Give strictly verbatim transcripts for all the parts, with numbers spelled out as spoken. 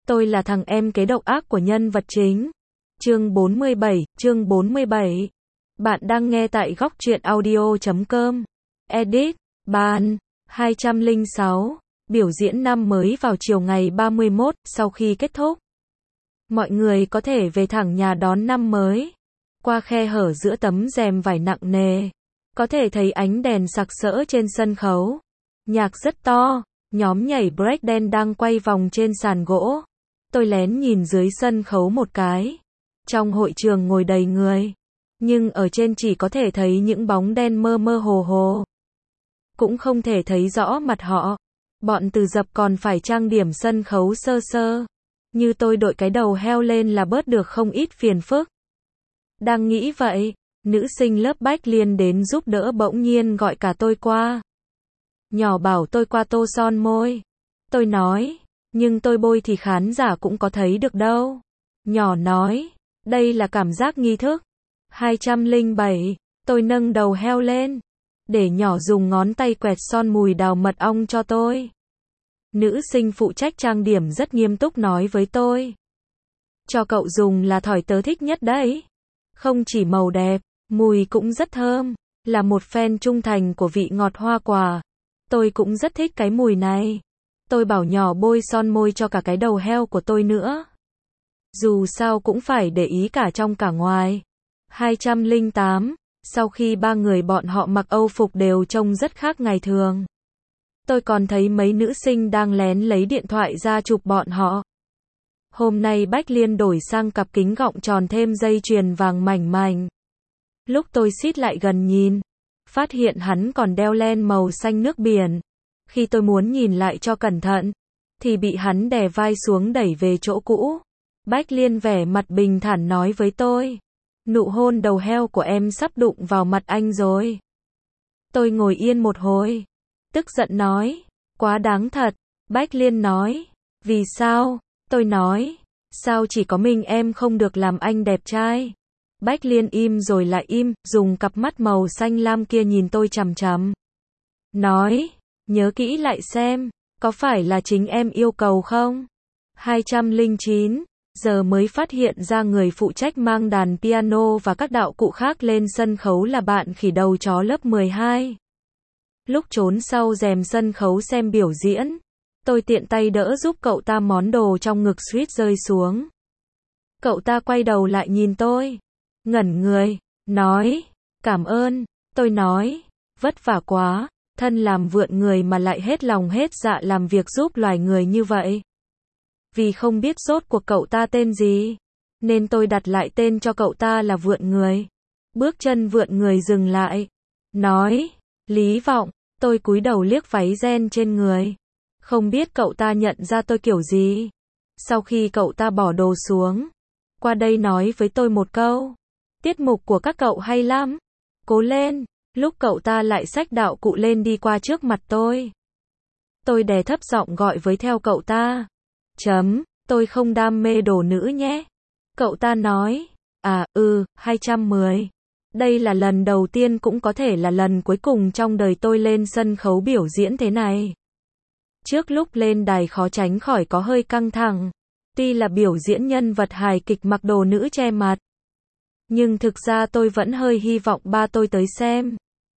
Tôi là thằng em kế độc ác của nhân vật chính. Chương bốn mươi bảy, chương bốn mươi bảy. Bạn đang nghe tại góc truyện audio chấm com. Edit, Ban, hai trăm lẻ sáu. Biểu diễn năm mới vào chiều ngày ba mươi mốt, sau khi kết thúc. Mọi người có thể về thẳng nhà đón năm mới. Qua khe hở giữa tấm rèm vải nặng nề, có thể thấy ánh đèn sặc sỡ trên sân khấu. Nhạc rất to, nhóm nhảy breakdance đang quay vòng trên sàn gỗ. Tôi lén nhìn dưới sân khấu một cái. Trong hội trường ngồi đầy người, nhưng ở trên chỉ có thể thấy những bóng đen mơ mơ hồ hồ. Cũng không thể thấy rõ mặt họ. Bọn từ dập còn phải trang điểm sân khấu sơ sơ. Như tôi đội cái đầu heo lên là bớt được không ít phiền phức. Đang nghĩ vậy, nữ sinh lớp Bách Liên đến giúp đỡ bỗng nhiên gọi cả tôi qua. Nhỏ bảo tôi qua tô son môi. Tôi nói, nhưng tôi bôi thì khán giả cũng có thấy được đâu. Nhỏ nói, đây là cảm giác nghi thức. hai trăm lẻ bảy, tôi nâng đầu heo lên, để nhỏ dùng ngón tay quẹt son mùi đào mật ong cho tôi. Nữ sinh phụ trách trang điểm rất nghiêm túc nói với tôi. Cho cậu dùng là thỏi tớ thích nhất đấy. Không chỉ màu đẹp, mùi cũng rất thơm. Là một fan trung thành của vị ngọt hoa quả, tôi cũng rất thích cái mùi này. Tôi bảo nhỏ bôi son môi cho cả cái đầu heo của tôi nữa. Dù sao cũng phải để ý cả trong cả ngoài. hai trăm lẻ tám, sau khi ba người bọn họ mặc Âu phục đều trông rất khác ngày thường. Tôi còn thấy mấy nữ sinh đang lén lấy điện thoại ra chụp bọn họ. Hôm nay Bách Liên đổi sang cặp kính gọng tròn thêm dây chuyền vàng mảnh mảnh. Lúc tôi xít lại gần nhìn, phát hiện hắn còn đeo len màu xanh nước biển. Khi tôi muốn nhìn lại cho cẩn thận, thì bị hắn đè vai xuống đẩy về chỗ cũ. Bách Liên vẻ mặt bình thản nói với tôi, nụ hôn đầu heo của em sắp đụng vào mặt anh rồi. Tôi ngồi yên một hồi, tức giận nói, quá đáng thật. Bách Liên nói, vì sao? Tôi nói, sao chỉ có mình em không được làm anh đẹp trai? Bách Liên im rồi lại im, dùng cặp mắt màu xanh lam kia nhìn tôi chằm chằm. Nói, nhớ kỹ lại xem, có phải là chính em yêu cầu không? hai trăm lẻ chín, giờ mới phát hiện ra người phụ trách mang đàn piano và các đạo cụ khác lên sân khấu là bạn khỉ đầu chó lớp mười hai. Lúc trốn sau rèm sân khấu xem biểu diễn, tôi tiện tay đỡ giúp cậu ta món đồ trong ngực suýt rơi xuống. Cậu ta quay đầu lại nhìn tôi, ngẩn người, nói, cảm ơn. Tôi nói, vất vả quá, thân làm vượn người mà lại hết lòng hết dạ làm việc giúp loài người như vậy. Vì không biết rốt cuộc cậu ta tên gì, nên tôi đặt lại tên cho cậu ta là vượn người. Bước chân vượn người dừng lại, nói, Lý Vọng. Tôi cúi đầu liếc váy ren trên người. Không biết cậu ta nhận ra tôi kiểu gì. Sau khi cậu ta bỏ đồ xuống, qua đây nói với tôi một câu, tiết mục của các cậu hay lắm, cố lên. Lúc cậu ta lại xách đạo cụ lên đi qua trước mặt tôi, tôi đè thấp giọng gọi với theo cậu ta, chấm, tôi không đam mê đồ nữ nhé. Cậu ta nói, à, ừ, hai trăm mười. Đây là lần đầu tiên cũng có thể là lần cuối cùng trong đời tôi lên sân khấu biểu diễn thế này. Trước lúc lên đài khó tránh khỏi có hơi căng thẳng. Tuy là biểu diễn nhân vật hài kịch mặc đồ nữ che mặt, nhưng thực ra tôi vẫn hơi hy vọng ba tôi tới xem.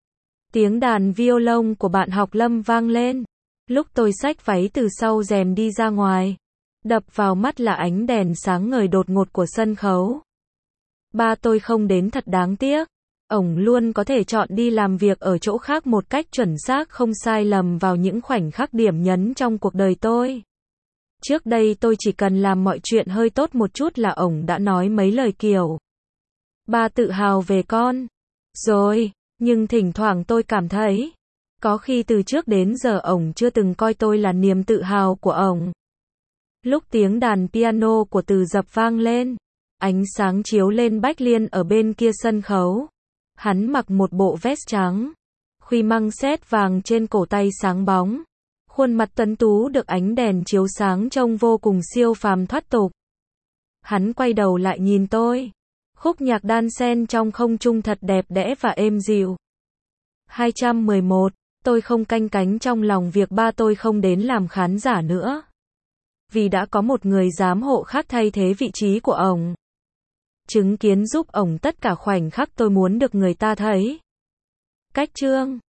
Tiếng đàn violon của bạn học Lâm vang lên. Lúc tôi xách váy từ sau rèm đi ra ngoài, đập vào mắt là ánh đèn sáng ngời đột ngột của sân khấu. Ba tôi không đến thật đáng tiếc. Ổng luôn có thể chọn đi làm việc ở chỗ khác một cách chuẩn xác không sai lầm vào những khoảnh khắc điểm nhấn trong cuộc đời tôi. Trước đây tôi chỉ cần làm mọi chuyện hơi tốt một chút là ổng đã nói mấy lời kiểu, ba tự hào về con. Rồi, nhưng thỉnh thoảng tôi cảm thấy, có khi từ trước đến giờ ổng chưa từng coi tôi là niềm tự hào của ổng. Lúc tiếng đàn piano của Từ Dập vang lên, ánh sáng chiếu lên Bách Liên ở bên kia sân khấu. Hắn mặc một bộ vest trắng, khuy măng xét vàng trên cổ tay sáng bóng. Khuôn mặt tuấn tú được ánh đèn chiếu sáng trông vô cùng siêu phàm thoát tục. Hắn quay đầu lại nhìn tôi. Khúc nhạc đan xen trong không trung thật đẹp đẽ và êm dịu. hai trăm mười một, tôi không canh cánh trong lòng việc ba tôi không đến làm khán giả nữa. vì đã có một người giám hộ khác thay thế vị trí của ổng. Chứng kiến giúp ổng tất cả khoảnh khắc tôi muốn được người ta thấy. Cách chương